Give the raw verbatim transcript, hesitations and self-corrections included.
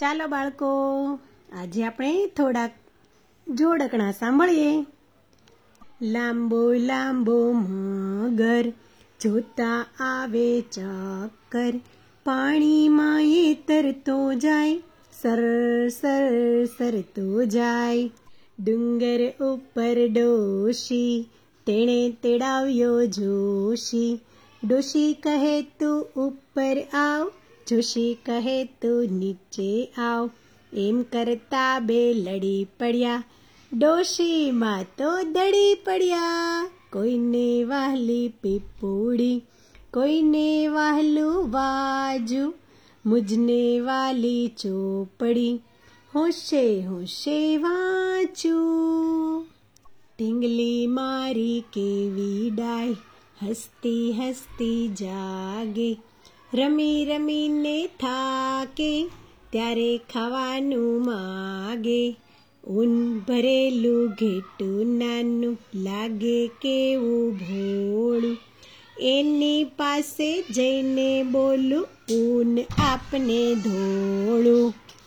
ચાલો બાળકો, આજે આપણે થોડાક જોડકણા સાંભળીએ. લાંબો લાંબો મગર જોતા આવે ચક્કર, પાણીમાં એ તરતો જાય, સર સર સરતો જાય. ડુંગર ઉપર ડોશી, તેણે તેડાવ્યો જોશી, ડોશી કહે તું ઉપર આવ, જોશી કહે તું નીચે આવ. એમ કરતા બે લડી પડ્યા, ડોશીમાં તો દડી પડ્યા. કોઈને વહાલી પીપુડી, કોઈને વહાલું વાજુ, મુજને વાલી ચોપડી, હોશે હોશે વાંચું. ઢીંગલી મારી કેવી ડાય, હસતી હસતી જાગે, રમી રમીને થાકે, ત્યારે ખાવાનું માગે. ઊન ભરેલું ઘેટું નાનું, લાગે કેવું ભોળું, એની પાસે જઈને બોલું, ઊન આપને ધોળું.